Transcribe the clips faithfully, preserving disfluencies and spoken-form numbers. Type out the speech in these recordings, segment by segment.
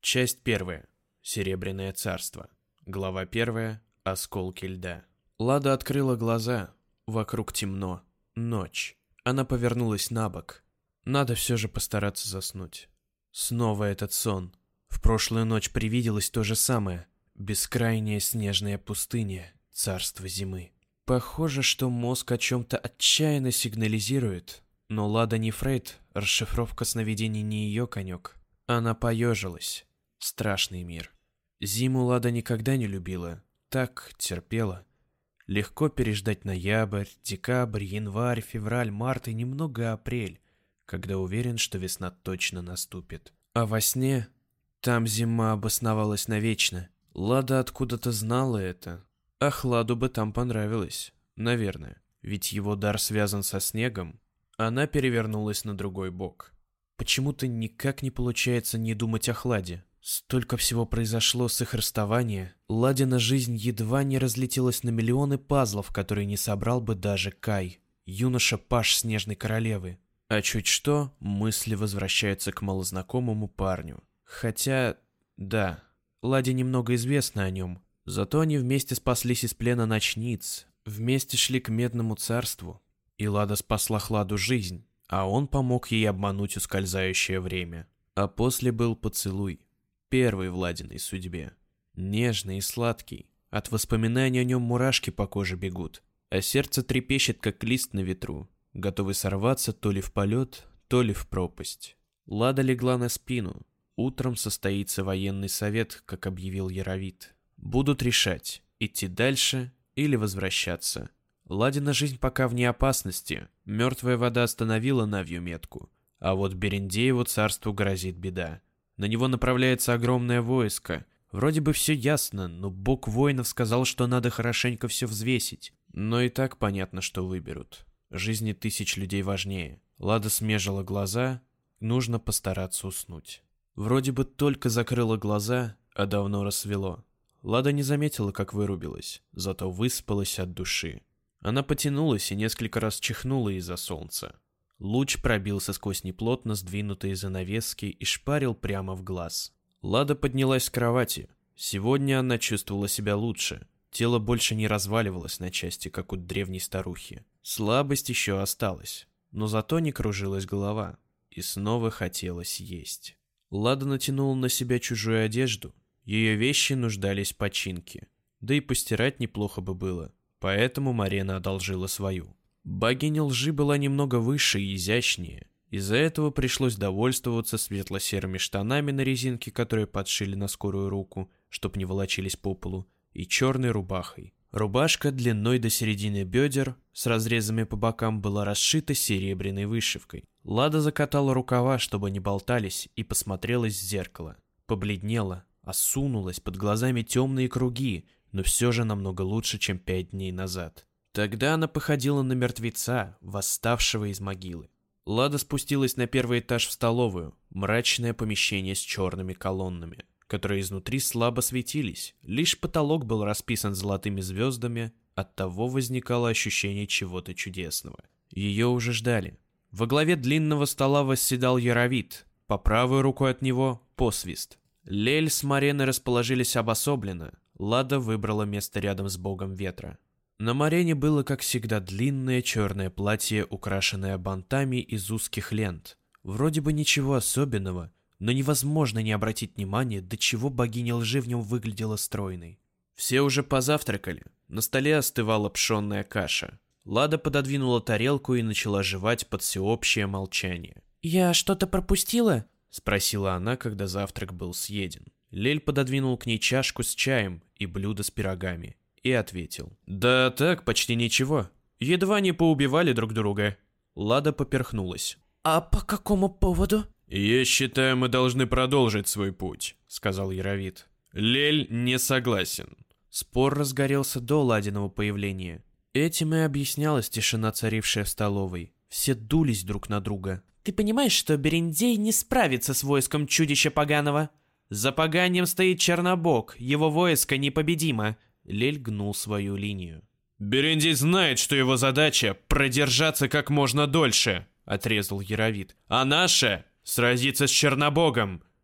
Часть первая. Серебряное царство. Глава первая. Осколки льда. Лада открыла глаза. Вокруг темно. Ночь. Она повернулась на бок. Надо все же постараться заснуть. Снова этот сон. В прошлую ночь привиделось то же самое. Бескрайняя снежная пустыня. Царство зимы. Похоже, что мозг о чем-то отчаянно сигнализирует. Но Лада не Фрейд, расшифровка сновидений не ее конек. Она поежилась. Страшный мир. Зиму Лада никогда не любила. Так терпела. Легко переждать ноябрь, декабрь, январь, февраль, март и немного апрель, когда уверен, что весна точно наступит. А во сне там зима обосновалась навечно. Лада откуда-то знала это. Ах, Ладу бы там понравилось. Наверное. Ведь его дар связан со снегом. Она перевернулась на другой бок. Почему-то никак не получается не думать о Хладе. Столько всего произошло с их расставания. Ладина жизнь едва не разлетелась на миллионы пазлов, которые не собрал бы даже Кай, юноша-паж Снежной Королевы. А чуть что, мысли возвращаются к малознакомому парню. Хотя, да, Ладе немного известно о нем. Зато они вместе спаслись из плена ночниц, вместе шли к Медному царству. И Лада спасла Хладу жизнь, а он помог ей обмануть ускользающее время. А после был поцелуй. Первый в Ладиной судьбе. Нежный и сладкий. От воспоминаний о нем мурашки по коже бегут, а сердце трепещет, как лист на ветру, готовый сорваться то ли в полет, то ли в пропасть. Лада легла на спину. Утром состоится военный совет, как объявил Яровит. Будут решать, идти дальше или возвращаться. Ладина жизнь пока вне опасности. Мертвая вода остановила Навью метку. А вот Берендееву царству грозит беда. На него направляется огромное войско. Вроде бы все ясно, но бог воинов сказал, что надо хорошенько все взвесить. Но и так понятно, что выберут. Жизни тысяч людей важнее. Лада смежила глаза. Нужно постараться уснуть. Вроде бы только закрыла глаза, а давно рассвело. Лада не заметила, как вырубилась, зато выспалась от души. Она потянулась и несколько раз чихнула из-за солнца. Луч пробился сквозь неплотно сдвинутые занавески и шпарил прямо в глаз. Лада поднялась с кровати. Сегодня она чувствовала себя лучше. Тело больше не разваливалось на части, как у древней старухи. Слабость еще осталась, но зато не кружилась голова. И снова хотелось есть. Лада натянула на себя чужую одежду. Ее вещи нуждались в починке. Да и постирать неплохо бы было. Поэтому Марена одолжила свою. Богиня лжи была немного выше и изящнее. Из-за этого пришлось довольствоваться светло-серыми штанами на резинке, которые подшили на скорую руку, чтоб не волочились по полу, и черной рубахой. Рубашка длиной до середины бедер с разрезами по бокам была расшита серебряной вышивкой. Лада закатала рукава, чтобы не болтались, и посмотрелась в зеркало. Побледнела, осунулась, под глазами темные круги, но все же намного лучше, чем пять дней назад. Тогда она походила на мертвеца, восставшего из могилы. Лада спустилась на первый этаж в столовую, мрачное помещение с черными колоннами, которые изнутри слабо светились, лишь потолок был расписан золотыми звездами, оттого возникало ощущение чего-то чудесного. Ее уже ждали. Во главе длинного стола восседал Яровит, по правой рукой от него — Посвист. Лель с Мареной расположились обособленно, Лада выбрала место рядом с богом ветра. На Марене было, как всегда, длинное черное платье, украшенное бантами из узких лент. Вроде бы ничего особенного, но невозможно не обратить внимания, до чего богиня лжи в нем выглядела стройной. Все уже позавтракали. На столе остывала пшенная каша. Лада пододвинула тарелку и начала жевать под всеобщее молчание. «Я что-то пропустила?» — спросила она, когда завтрак был съеден. Лель пододвинул к ней чашку с чаем и блюдо с пирогами. И ответил: «Да так, почти ничего. Едва не поубивали друг друга». Лада поперхнулась. «А по какому поводу?» «Я считаю, мы должны продолжить свой путь», — сказал Яровит. Лель не согласен. Спор разгорелся до Ладиного появления. Этим и объяснялась тишина, царившая в столовой. Все дулись друг на друга. «Ты понимаешь, что Берендей не справится с войском чудища поганого? За поганием стоит Чернобог, его войско непобедимо». Лель гнул свою линию. «Берендей знает, что его задача — продержаться как можно дольше», — отрезал Яровит. «А наша — сразиться с Чернобогом.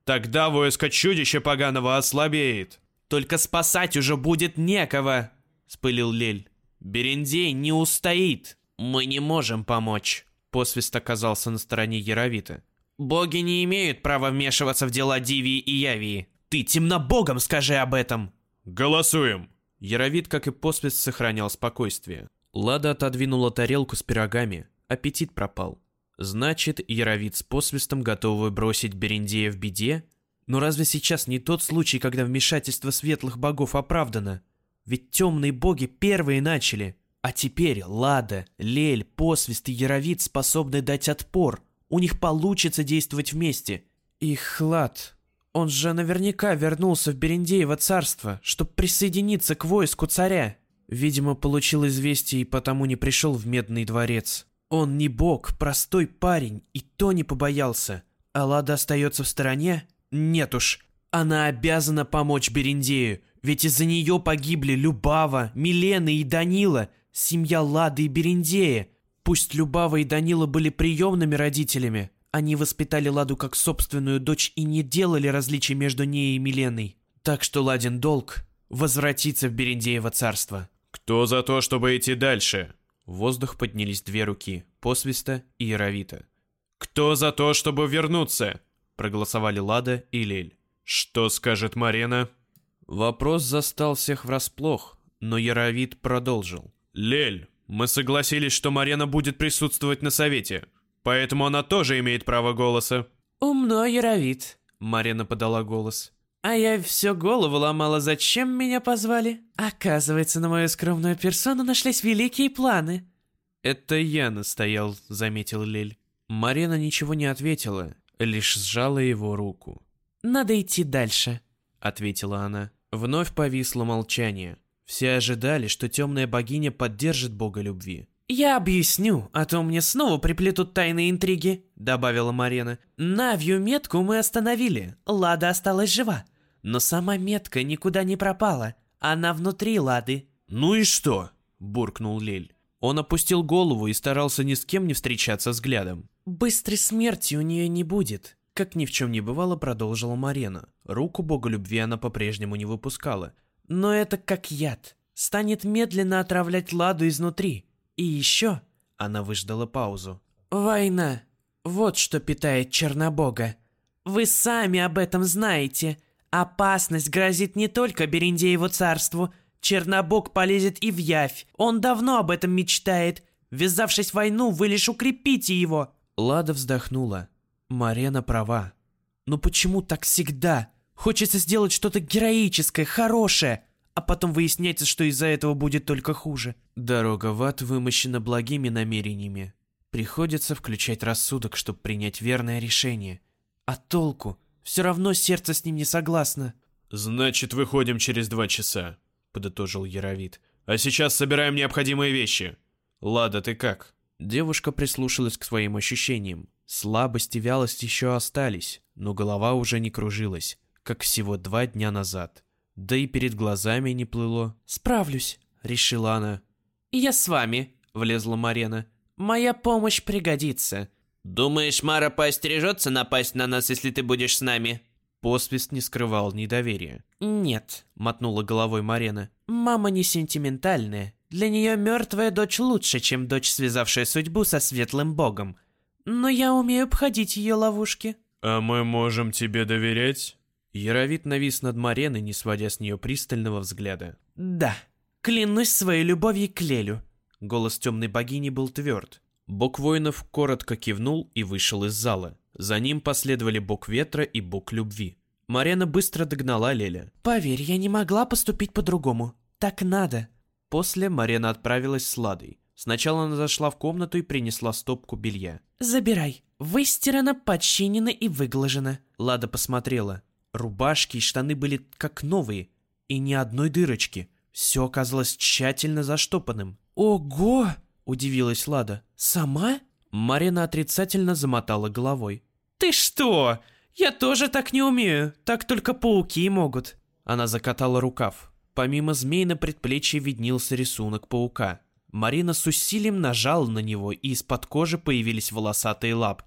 Тогда войско чудища поганого ослабеет. Только спасать уже будет некого, вспылил Лель. Берендей не устоит. Мы не можем помочь. Посвист оказался на стороне Яровита. Боги не имеют права вмешиваться в дела Дивии и Явии. Ты темнобогам скажи об этом. Голосуем. Яровит, как и Посвист, сохранял спокойствие. Лада отодвинула тарелку с пирогами. Аппетит пропал. Значит, Яровит с Посвистом готовы бросить Берендея в беде? Но разве сейчас не тот случай, когда вмешательство светлых богов оправдано? Ведь темные боги первые начали. А теперь Лада, Лель, Посвист и Яровит способны дать отпор. У них получится действовать вместе. И Хлад, он же наверняка вернулся в Берендеево царство, чтобы присоединиться к войску царя. Видимо, получил известие и потому не пришел в Медный дворец. Он не бог, простой парень, и то не побоялся. А Лада остается в стороне? Нет уж, она обязана помочь Берендею, ведь из-за нее погибли Любава, Милена и Данила, семья Лады и Берендея. Пусть Любава и Данила были приемными родителями, они воспитали Ладу как собственную дочь и не делали различий между ней и Миленой. Так что Ладин долг — возвратиться в Берендеево царство. Кто за то, чтобы идти дальше? В воздух поднялись две руки — Посвиста и Яровита. Кто за то, чтобы вернуться? Проголосовали Лада и Лель. Что скажет Марена? Вопрос застал всех врасплох, но Яровит продолжил. Лель, мы согласились, что Марена будет присутствовать на совете, поэтому она тоже имеет право голоса. Умно, Яровит, Марена подала голос. А я все голову ломала, зачем меня позвали? Оказывается, на мою скромную персону нашлись великие планы. Это я настоял, заметил Лель. Марена ничего не ответила, лишь сжала его руку. Надо идти дальше, ответила она. Вновь повисло молчание. Все ожидали, что темная богиня поддержит бога любви. «Я объясню, а то мне снова приплетут тайные интриги», — добавила Марена. «Навью метку мы остановили, Лада осталась жива. Но сама метка никуда не пропала, она внутри Лады». «Ну и что?» — буркнул Лель. Он опустил голову и старался ни с кем не встречаться взглядом. «Быстрой смерти у нее не будет», — как ни в чем не бывало, продолжила Марена. Руку бога любви она по-прежнему не выпускала. «Но это как яд. Станет медленно отравлять Ладу изнутри. И еще...» — она выждала паузу. «Война. Вот что питает Чернобога. Вы сами об этом знаете. Опасность грозит не только Берендееву царству. Чернобог полезет и в Явь. Он давно об этом мечтает. Ввязавшись в войну, вы лишь укрепите его». Лада вздохнула. Марена права. «Но почему так всегда? Хочется сделать что-то героическое, хорошее, а потом выясняется, что из-за этого будет только хуже. Дорога в ад вымощена благими намерениями. Приходится включать рассудок, чтобы принять верное решение. А толку? Все равно сердце с ним не согласно». «Значит, выходим через два часа», — подытожил Яровит. «А сейчас собираем необходимые вещи. Лада, ты как?» Девушка прислушалась к своим ощущениям. Слабость и вялость еще остались, но голова уже не кружилась, как всего два дня назад. Да и перед глазами не плыло. «Справлюсь», — решила она. «Я с вами», — влезла Марена. «Моя помощь пригодится». «Думаешь, Мара поостережется напасть на нас, если ты будешь с нами?» Посвист не скрывал недоверия. «Нет», — мотнула головой Марена. «Мама не сентиментальная. Для нее мертвая дочь лучше, чем дочь, связавшая судьбу со светлым богом. Но я умею обходить ее ловушки». «А мы можем тебе доверять?» Яровит навис над Мареной, не сводя с нее пристального взгляда. «Да, клянусь своей любовью к Лелю». Голос темной богини был тверд. Бог воинов коротко кивнул и вышел из зала. За ним последовали бог ветра и бог любви. Марена быстро догнала Леля. «Поверь, я не могла поступить по-другому. Так надо». После Марена отправилась с Ладой. Сначала она зашла в комнату и принесла стопку белья. «Забирай. Выстирано, подчинено и выглажено». Лада посмотрела. Рубашки и штаны были как новые, и ни одной дырочки. Все оказалось тщательно заштопанным. «Ого!» – удивилась Лада. «Сама?» Марена отрицательно замотала головой. «Ты что? Я тоже так не умею. Так только пауки могут». Она закатала рукав. Помимо змей на предплечье виднелся рисунок паука. Марина с усилием нажала на него, и из-под кожи появились волосатые лапки.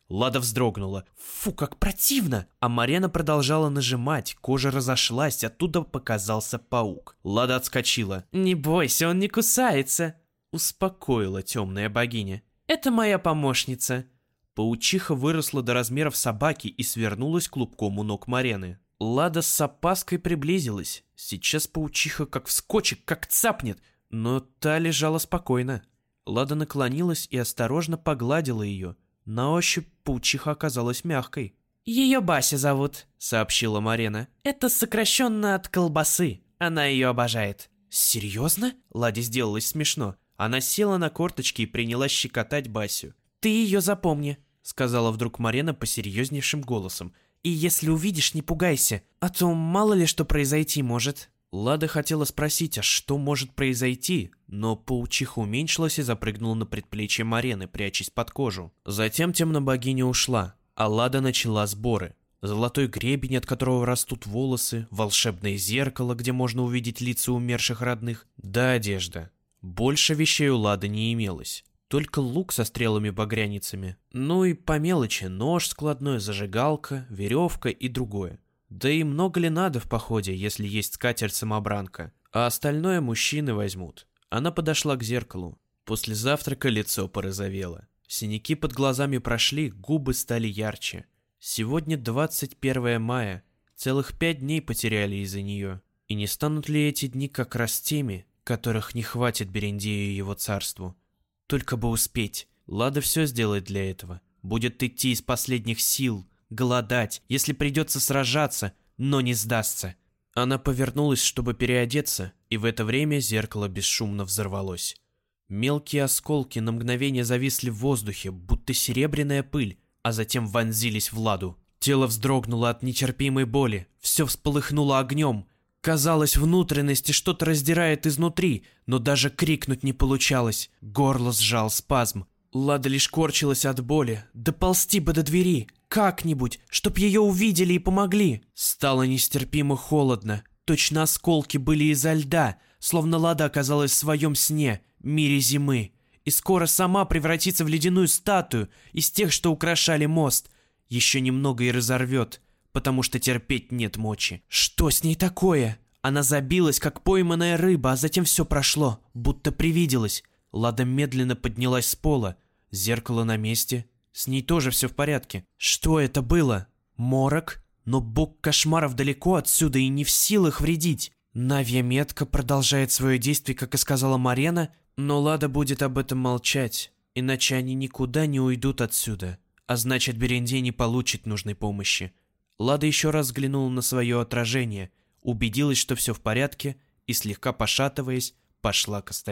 Лада вздрогнула. Фу, как противно! А Марена продолжала нажимать, кожа разошлась, оттуда показался паук. Лада отскочила. «Не бойся, он не кусается», — успокоила темная богиня. «Это моя помощница». Паучиха выросла до размеров собаки и свернулась клубком у ног Марены. Лада с опаской приблизилась. Сейчас паучиха как вскочит, как цапнет, но та лежала спокойно. Лада наклонилась и осторожно погладила ее. На ощупь паучиха оказалась мягкой. «Ее Бася зовут», — сообщила Марена. «Это сокращенно от колбасы. Она ее обожает». «Серьезно?» — Ладе сделалось смешно. Она села на корточки и принялась щекотать Басю. «Ты ее запомни», — сказала вдруг Марена посерьезнейшим голосом. «И если увидишь, не пугайся, а то мало ли что произойти может». Лада хотела спросить, а что может произойти, но паучиха уменьшилась и запрыгнула на предплечье Марены, прячась под кожу. Затем темнобогиня ушла, а Лада начала сборы. Золотой гребень, от которого растут волосы, волшебное зеркало, где можно увидеть лица умерших родных, да одежда. Больше вещей у Лады не имелось. Только лук со стрелами-багряницами. Ну и по мелочи нож складной, зажигалка, веревка и другое. Да и много ли надо в походе, если есть скатерть-самобранка? А остальное мужчины возьмут. Она подошла к зеркалу. После завтрака лицо порозовело. Синяки под глазами прошли, губы стали ярче. Сегодня двадцать первое мая. Целых пять дней потеряли из-за нее. И не станут ли эти дни как раз теми, которых не хватит Берендею и его царству? Только бы успеть. Лада все сделает для этого. Будет идти из последних сил, голодать, если придется сражаться, но не сдастся. Она повернулась, чтобы переодеться, и в это время зеркало бесшумно взорвалось. Мелкие осколки на мгновение зависли в воздухе, будто серебряная пыль, а затем вонзились в Ладу. Тело вздрогнуло от нетерпимой боли, все всполыхнуло огнем. Казалось, внутренности что-то раздирает изнутри, но даже крикнуть не получалось. Горло сжал спазм. Лада лишь корчилась от боли. Доползти бы до двери, как-нибудь, чтоб ее увидели и помогли. Стало нестерпимо холодно. Точно осколки были изо льда, словно Лада оказалась в своем сне, мире зимы. И скоро сама превратится в ледяную статую из тех, что украшали мост. Еще немного и разорвет, потому что терпеть нет мочи. Что с ней такое? Она забилась, как пойманная рыба, а затем все прошло, будто привиделось. Лада медленно поднялась с пола. Зеркало на месте. С ней тоже все в порядке. Что это было? Морок? Но бог кошмаров далеко отсюда и не в силах вредить. Навья метка продолжает свое действие, как и сказала Марена, но Лада будет об этом молчать, иначе они никуда не уйдут отсюда, а значит, Берендей не получит нужной помощи. Лада еще раз взглянула на свое отражение, убедилась, что все в порядке, и, слегка пошатываясь, пошла к остальным.